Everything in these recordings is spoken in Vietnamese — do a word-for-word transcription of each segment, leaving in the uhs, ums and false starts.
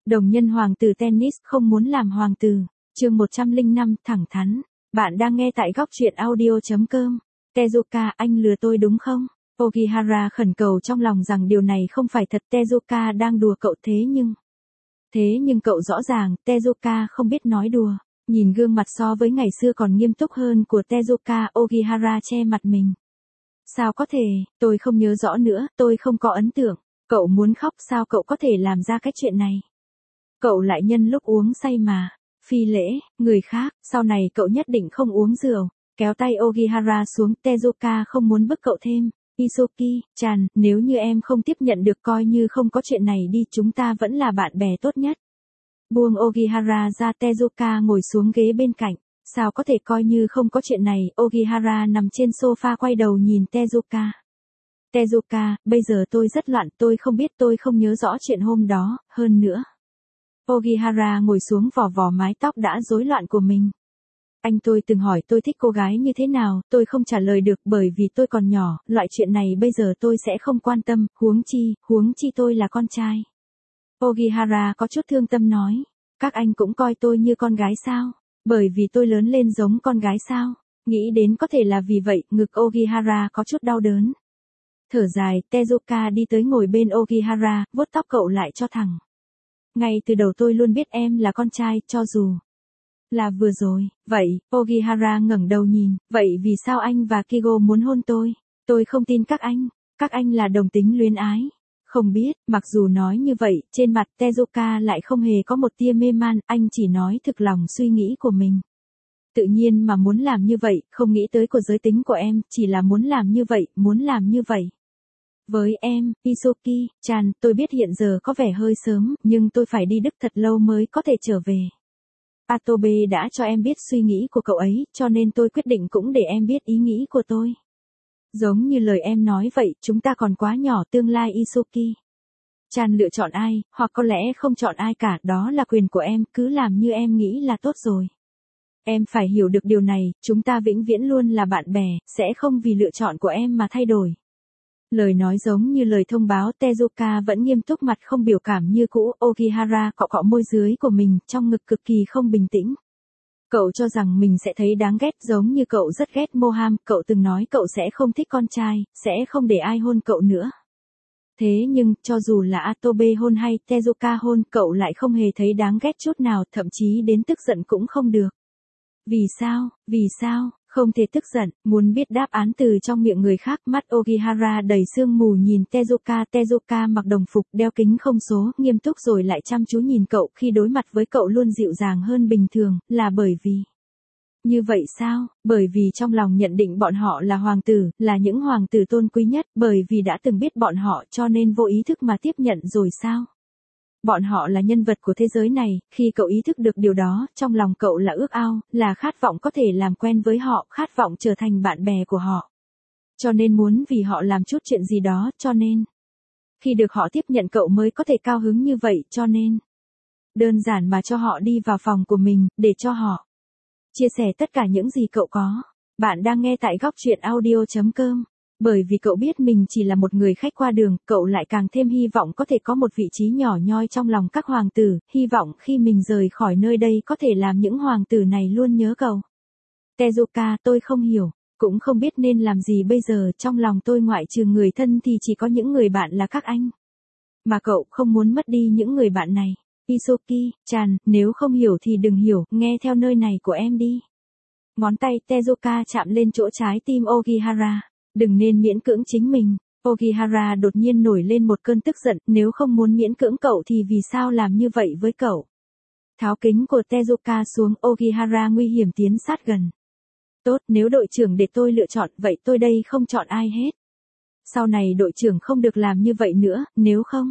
Đồng nhân hoàng tử tennis không muốn làm hoàng tử. Chương một trăm lẻ năm thẳng thắn. Bạn đang nghe tại góc truyện audio chấm com. Tezuka, anh lừa tôi đúng không? Ogihara khẩn cầu trong lòng rằng điều này không phải thật, Tezuka đang đùa cậu thế nhưng... Thế nhưng cậu rõ ràng, Tezuka không biết nói đùa. Nhìn gương mặt so với ngày xưa còn nghiêm túc hơn của Tezuka, Ogihara che mặt mình. Sao có thể, tôi không nhớ rõ nữa, tôi không có ấn tượng. Cậu muốn khóc sao cậu có thể làm ra cái chuyện này? Cậu lại nhân lúc uống say mà. Phi lễ, người khác, sau này cậu nhất định không uống rượu. Kéo tay Ogihara xuống, Tezuka không muốn bức cậu thêm. Isuki-chan, nếu như em không tiếp nhận được coi như không có chuyện này đi, chúng ta vẫn là bạn bè tốt nhất. Buông Ogihara ra, Tezuka ngồi xuống ghế bên cạnh. Sao có thể coi như không có chuyện này? Ogihara nằm trên sofa quay đầu nhìn Tezuka. Tezuka, bây giờ tôi rất loạn, tôi không biết, tôi không nhớ rõ chuyện hôm đó, hơn nữa. Ogihara ngồi xuống vò vò mái tóc đã rối loạn của mình. Anh tôi từng hỏi tôi thích cô gái như thế nào, tôi không trả lời được bởi vì tôi còn nhỏ, loại chuyện này bây giờ tôi sẽ không quan tâm, huống chi, huống chi tôi là con trai. Ogihara có chút thương tâm nói, các anh cũng coi tôi như con gái sao? Bởi vì tôi lớn lên giống con gái sao? Nghĩ đến có thể là vì vậy, ngực Ogihara có chút đau đớn. Thở dài, Tezuka đi tới ngồi bên Ogihara, vuốt tóc cậu lại cho thẳng. Ngay từ đầu tôi luôn biết em là con trai, cho dù là vừa rồi. Vậy, Ogihara ngẩng đầu nhìn, vậy vì sao anh và Kigo muốn hôn tôi? Tôi không tin các anh, các anh là đồng tính luyến ái. Không biết, mặc dù nói như vậy, trên mặt Tezuka lại không hề có một tia mê man, anh chỉ nói thực lòng suy nghĩ của mình. Tự nhiên mà muốn làm như vậy, không nghĩ tới của giới tính của em, chỉ là muốn làm như vậy, muốn làm như vậy. Với em, Isuki-chan, tôi biết hiện giờ có vẻ hơi sớm, nhưng tôi phải đi Đức thật lâu mới có thể trở về. Atobe đã cho em biết suy nghĩ của cậu ấy, cho nên tôi quyết định cũng để em biết ý nghĩ của tôi. Giống như lời em nói vậy, chúng ta còn quá nhỏ, tương lai Isuki-chan lựa chọn ai, hoặc có lẽ không chọn ai cả, đó là quyền của em, cứ làm như em nghĩ là tốt rồi. Em phải hiểu được điều này, chúng ta vĩnh viễn luôn là bạn bè, sẽ không vì lựa chọn của em mà thay đổi. Lời nói giống như lời thông báo, Tezuka vẫn nghiêm túc, mặt không biểu cảm như cũ. Ogihara cọ cọ môi dưới của mình, trong ngực cực kỳ không bình tĩnh. Cậu cho rằng mình sẽ thấy đáng ghét, giống như cậu rất ghét Moham, cậu từng nói cậu sẽ không thích con trai, sẽ không để ai hôn cậu nữa. Thế nhưng, cho dù là Atobe hôn hay Tezuka hôn, cậu lại không hề thấy đáng ghét chút nào, thậm chí đến tức giận cũng không được. Vì sao, vì sao? Không thể tức giận, muốn biết đáp án từ trong miệng người khác. Mắt Ogihara đầy sương mù nhìn Tezuka. Tezuka mặc đồng phục, đeo kính không số, nghiêm túc rồi lại chăm chú nhìn cậu, khi đối mặt với cậu luôn dịu dàng hơn bình thường, là bởi vì... Như vậy sao? Bởi vì trong lòng nhận định bọn họ là hoàng tử, là những hoàng tử tôn quý nhất, bởi vì đã từng biết bọn họ cho nên vô ý thức mà tiếp nhận rồi sao? Bọn họ là nhân vật của thế giới này, khi cậu ý thức được điều đó, trong lòng cậu là ước ao, là khát vọng có thể làm quen với họ, khát vọng trở thành bạn bè của họ. Cho nên muốn vì họ làm chút chuyện gì đó, cho nên, khi được họ tiếp nhận cậu mới có thể cao hứng như vậy, cho nên, đơn giản mà cho họ đi vào phòng của mình, để cho họ chia sẻ tất cả những gì cậu có. Bạn đang nghe tại góc truyện audio chấm com. Bởi vì cậu biết mình chỉ là một người khách qua đường, cậu lại càng thêm hy vọng có thể có một vị trí nhỏ nhoi trong lòng các hoàng tử, hy vọng khi mình rời khỏi nơi đây có thể làm những hoàng tử này luôn nhớ cậu. Tezuka, tôi không hiểu, cũng không biết nên làm gì bây giờ, trong lòng tôi ngoại trừ người thân thì chỉ có những người bạn là các anh. Mà cậu không muốn mất đi những người bạn này. Isuki-chan, nếu không hiểu thì đừng hiểu, nghe theo nơi này của em đi. Ngón tay Tezuka chạm lên chỗ trái tim Ogihara. Đừng nên miễn cưỡng chính mình. Ogihara đột nhiên nổi lên một cơn tức giận, nếu không muốn miễn cưỡng cậu thì vì sao làm như vậy với cậu? Tháo kính của Tezuka xuống, Ogihara nguy hiểm tiến sát gần. Tốt, nếu đội trưởng để tôi lựa chọn, vậy tôi đây không chọn ai hết. Sau này đội trưởng không được làm như vậy nữa, nếu không.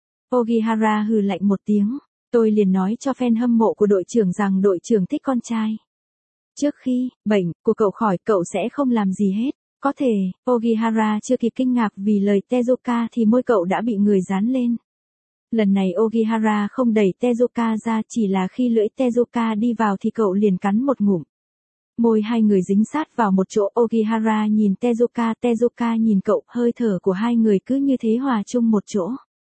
Ogihara hừ lạnh một tiếng, tôi liền nói cho fan hâm mộ của đội trưởng rằng đội trưởng thích con trai. Trước khi bệnh của cậu khỏi, cậu sẽ không làm gì hết. Có thể, Ogihara chưa kịp kinh ngạc vì lời Tezuka thì môi cậu đã bị người dán lên. Lần này Ogihara không đẩy Tezuka ra, chỉ là khi lưỡi Tezuka đi vào thì cậu liền cắn một ngụm. Môi hai người dính sát vào một chỗ, Ogihara nhìn Tezuka, Tezuka nhìn cậu, hơi thở của hai người cứ như thế hòa chung một chỗ.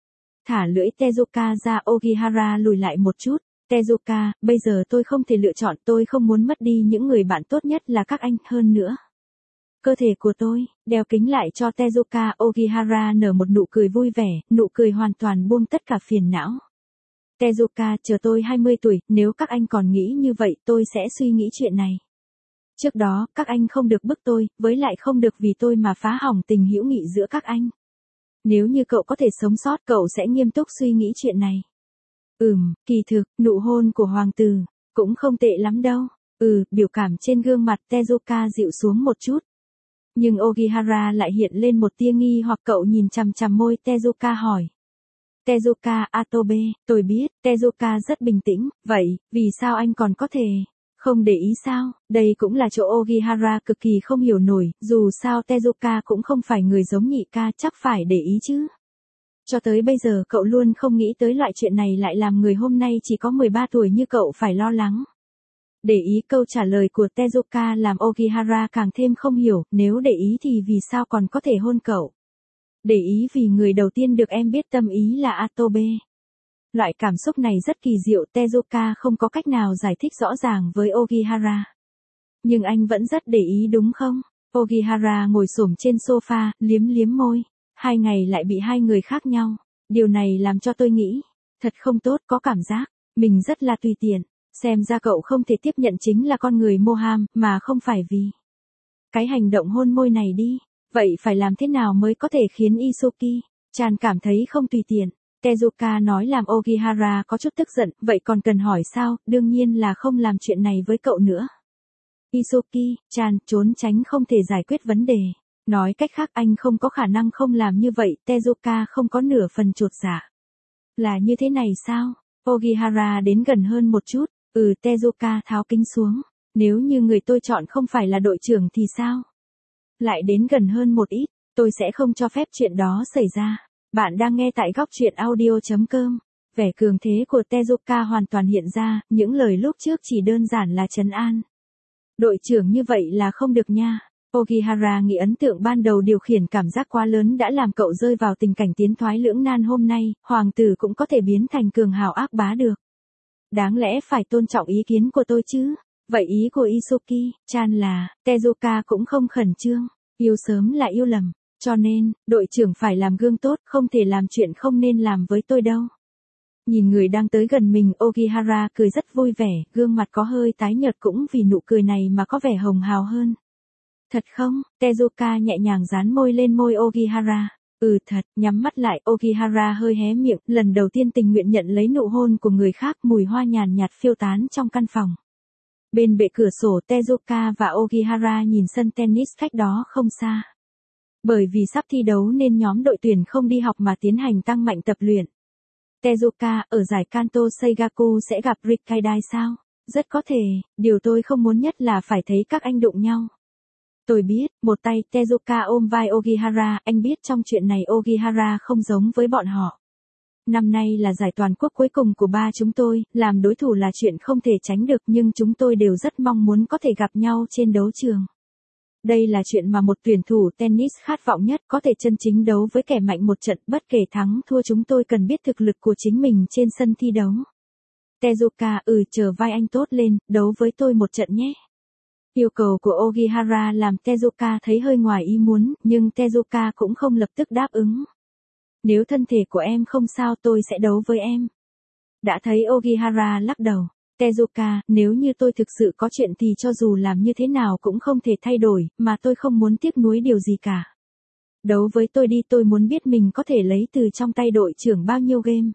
thả lưỡi Tezuka ra. Ogihara lùi lại một chút. Tezuka, bây giờ tôi không thể lựa chọn, tôi không muốn mất đi những người bạn tốt nhất là các anh, hơn nữa. Cơ thể của tôi, đeo kính lại cho Tezuka. Ogihara nở một nụ cười vui vẻ, nụ cười hoàn toàn buông tất cả phiền não. Tezuka, chờ tôi hai mươi tuổi, nếu các anh còn nghĩ như vậy tôi sẽ suy nghĩ chuyện này. Trước đó, các anh không được bức tôi, với lại không được vì tôi mà phá hỏng tình hữu nghị giữa các anh. Nếu như cậu có thể sống sót, cậu sẽ nghiêm túc suy nghĩ chuyện này. Ừm, kỳ thực, nụ hôn của hoàng tử, cũng không tệ lắm đâu. Ừ, biểu cảm trên gương mặt Tezuka dịu xuống một chút. Nhưng Ogihara lại hiện lên một tia nghi hoặc. Cậu nhìn chằm chằm môi Tezuka hỏi. Tezuka, Atobe, tôi biết, Tezuka rất bình tĩnh, vậy, vì sao anh còn có thể không để ý sao? Đây cũng là chỗ Ogihara cực kỳ không hiểu nổi, dù sao Tezuka cũng không phải người giống nhị ca, chắc phải để ý chứ. Cho tới bây giờ cậu luôn không nghĩ tới loại chuyện này lại làm người hôm nay chỉ có mười ba tuổi như cậu phải lo lắng. Để ý. Câu trả lời của Tezuka làm Ogihara càng thêm không hiểu, nếu để ý thì vì sao còn có thể hôn cậu? Để ý vì người đầu tiên được em biết tâm ý là Atobe. Loại cảm xúc này rất kỳ diệu, Tezuka không có cách nào giải thích rõ ràng với Ogihara. Nhưng anh vẫn rất để ý đúng không? Ogihara ngồi xổm trên sofa, liếm liếm môi. Hai ngày lại bị hai người khác nhau. Điều này làm cho tôi nghĩ, thật không tốt, có cảm giác, mình rất là tùy tiện. Xem ra cậu không thể tiếp nhận chính là con người Moham, mà không phải vì cái hành động hôn môi này đi. Vậy phải làm thế nào mới có thể khiến Isuki Chan cảm thấy không tùy tiện? Tezuka nói làm Ogihara có chút tức giận, vậy còn cần hỏi sao, đương nhiên là không làm chuyện này với cậu nữa. Isuki Chan trốn tránh không thể giải quyết vấn đề. Nói cách khác anh không có khả năng không làm như vậy. Tezuka không có nửa phần chột dạ. Là như thế này sao? Ogihara đến gần hơn một chút. Ừ, Tezuka tháo kính xuống. Nếu như người tôi chọn không phải là đội trưởng thì sao? Lại đến gần hơn một ít, tôi sẽ không cho phép chuyện đó xảy ra. Bạn đang nghe tại góc truyện audio chấm com. Vẻ cường thế của Tezuka hoàn toàn hiện ra, những lời lúc trước chỉ đơn giản là trấn an. Đội trưởng như vậy là không được nha. Ogihara nghĩ ấn tượng ban đầu điều khiển cảm giác quá lớn đã làm cậu rơi vào tình cảnh tiến thoái lưỡng nan hôm nay, hoàng tử cũng có thể biến thành cường hào ác bá được. Đáng lẽ phải tôn trọng ý kiến của tôi chứ. Vậy ý của Isuki Chan là, Tezuka cũng không khẩn trương, yêu sớm là yêu lầm, cho nên, đội trưởng phải làm gương tốt, không thể làm chuyện không nên làm với tôi đâu. Nhìn người đang tới gần mình, Ogihara cười rất vui vẻ, gương mặt có hơi tái nhợt cũng vì nụ cười này mà có vẻ hồng hào hơn. Thật không? Tezuka nhẹ nhàng dán môi lên môi Ogihara. Ừ thật, nhắm mắt lại, Ogihara hơi hé miệng, lần đầu tiên tình nguyện nhận lấy nụ hôn của người khác, mùi hoa nhàn nhạt phiêu tán trong căn phòng. Bên bệ cửa sổ Tezuka và Ogihara nhìn sân tennis cách đó không xa. Bởi vì sắp thi đấu nên nhóm đội tuyển không đi học mà tiến hành tăng mạnh tập luyện. Tezuka, ở giải Kanto Seigaku sẽ gặp Rikkaidai sao? Rất có thể, điều tôi không muốn nhất là phải thấy các anh đụng nhau. Tôi biết, một tay Tezuka ôm vai Ogihara, anh biết trong chuyện này Ogihara không giống với bọn họ. Năm nay là giải toàn quốc cuối cùng của ba chúng tôi, làm đối thủ là chuyện không thể tránh được nhưng chúng tôi đều rất mong muốn có thể gặp nhau trên đấu trường. Đây là chuyện mà một tuyển thủ tennis khát vọng nhất, có thể chân chính đấu với kẻ mạnh một trận, bất kể thắng thua chúng tôi cần biết thực lực của chính mình trên sân thi đấu. Tezuka, ừ chờ vai anh tốt lên, đấu với tôi một trận nhé. Yêu cầu của Ogihara làm Tezuka thấy hơi ngoài ý muốn, nhưng Tezuka cũng không lập tức đáp ứng. Nếu thân thể của em không sao tôi sẽ đấu với em. Đã thấy Ogihara lắc đầu. Tezuka, nếu như tôi thực sự có chuyện thì cho dù làm như thế nào cũng không thể thay đổi, mà tôi không muốn tiếc nuối điều gì cả. Đấu với tôi đi, tôi muốn biết mình có thể lấy từ trong tay đội trưởng bao nhiêu game.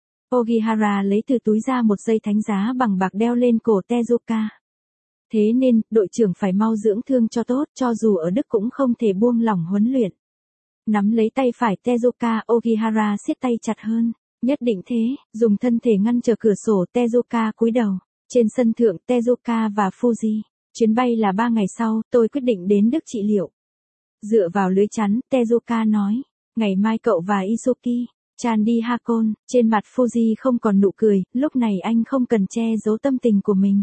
Ogihara lấy từ túi ra một dây thánh giá bằng bạc đeo lên cổ Tezuka. Thế nên, đội trưởng phải mau dưỡng thương cho tốt, cho dù ở Đức cũng không thể buông lỏng huấn luyện. Nắm lấy tay phải Tezuka, Ogihara siết tay chặt hơn. Nhất định thế, dùng thân thể ngăn trở cửa sổ, Tezuka cúi đầu. Trên sân thượng, Tezuka và Fuji. Chuyến bay là ba ngày sau, tôi quyết định đến Đức trị liệu. Dựa vào lưới chắn, Tezuka nói. Ngày mai cậu và Isuki Chan đi Hakone. Trên mặt Fuji không còn nụ cười, lúc này anh không cần che giấu tâm tình của mình.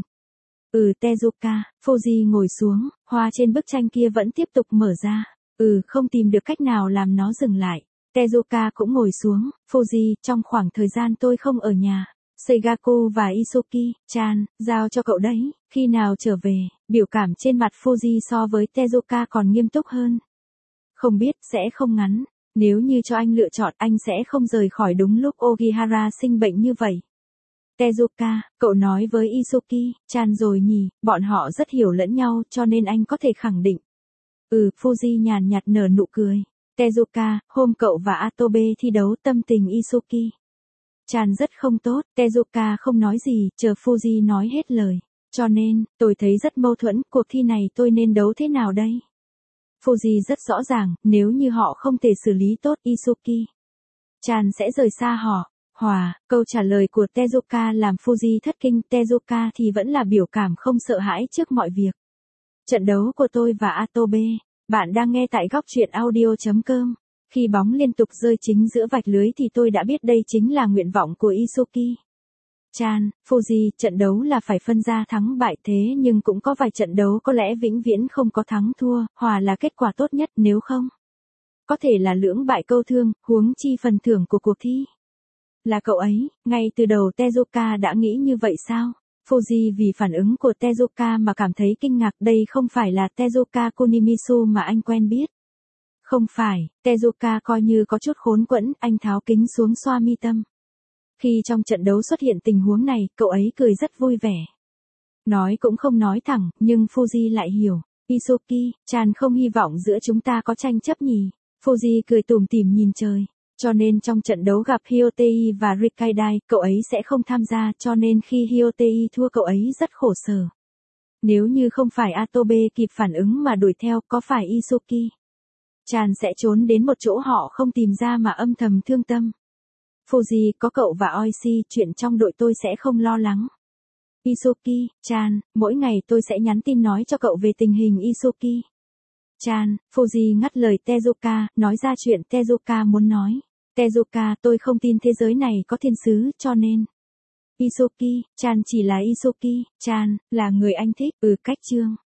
Ừ Tezuka, Fuji ngồi xuống, hoa trên bức tranh kia vẫn tiếp tục mở ra. Ừ không tìm được cách nào làm nó dừng lại. Tezuka cũng ngồi xuống, Fuji, trong khoảng thời gian tôi không ở nhà, Seigaku và Isuki-chan, giao cho cậu đấy, khi nào trở về, biểu cảm trên mặt Fuji so với Tezuka còn nghiêm túc hơn. Không biết, sẽ không ngắn, nếu như cho anh lựa chọn anh sẽ không rời khỏi đúng lúc Ogihara sinh bệnh như vậy. Tezuka, cậu nói với Isuki-chan rồi nhỉ, bọn họ rất hiểu lẫn nhau cho nên anh có thể khẳng định. Ừ, Fuji nhàn nhạt nở nụ cười. Tezuka, hôm cậu và Atobe thi đấu tâm tình Isuki-chan rất không tốt, Tezuka không nói gì, chờ Fuji nói hết lời. Cho nên, tôi thấy rất mâu thuẫn, cuộc thi này tôi nên đấu thế nào đây? Fuji rất rõ ràng, nếu như họ không thể xử lý tốt Isuki-chan sẽ rời xa họ. Hòa, câu trả lời của Tezuka làm Fuji thất kinh, Tezuka thì vẫn là biểu cảm không sợ hãi trước mọi việc. Trận đấu của tôi và Atobe, bạn đang nghe tại góc truyện audio chấm com. Khi bóng liên tục rơi chính giữa vạch lưới thì tôi đã biết đây chính là nguyện vọng của Isuki-chan. Fuji, trận đấu là phải phân ra thắng bại thế nhưng cũng có vài trận đấu có lẽ vĩnh viễn không có thắng thua, hòa là kết quả tốt nhất, nếu không có thể là lưỡng bại câu thương, huống chi phần thưởng của cuộc thi là cậu ấy. Ngay từ đầu Tezuka đã nghĩ như vậy sao? Fuji vì phản ứng của Tezuka mà cảm thấy kinh ngạc, đây không phải là Tezuka Kunimitsu mà anh quen biết. Không phải, Tezuka coi như có chút khốn quẫn, anh tháo kính xuống xoa mi tâm. Khi trong trận đấu xuất hiện tình huống này, cậu ấy cười rất vui vẻ. Nói cũng không nói thẳng, nhưng Fuji lại hiểu. Isuki-chan không hy vọng giữa chúng ta có tranh chấp nhỉ? Fuji cười tủm tỉm nhìn trời. Cho nên trong trận đấu gặp Hyotei và Rikidai, cậu ấy sẽ không tham gia, cho nên khi Hyotei thua cậu ấy rất khổ sở. Nếu như không phải Atobe kịp phản ứng mà đuổi theo, có phải Isuki-chan sẽ trốn đến một chỗ họ không tìm ra mà âm thầm thương tâm. Fuji, có cậu và Oishi, chuyện trong đội tôi sẽ không lo lắng. Isuki-chan, mỗi ngày tôi sẽ nhắn tin nói cho cậu về tình hình Isuki-chan. Fuji ngắt lời Tezuka, nói ra chuyện Tezuka muốn nói. Tezuka, tôi không tin thế giới này có thiên sứ, cho nên Isuki-chan chỉ là Isuki-chan, là người anh thích. Ừ, cách chương.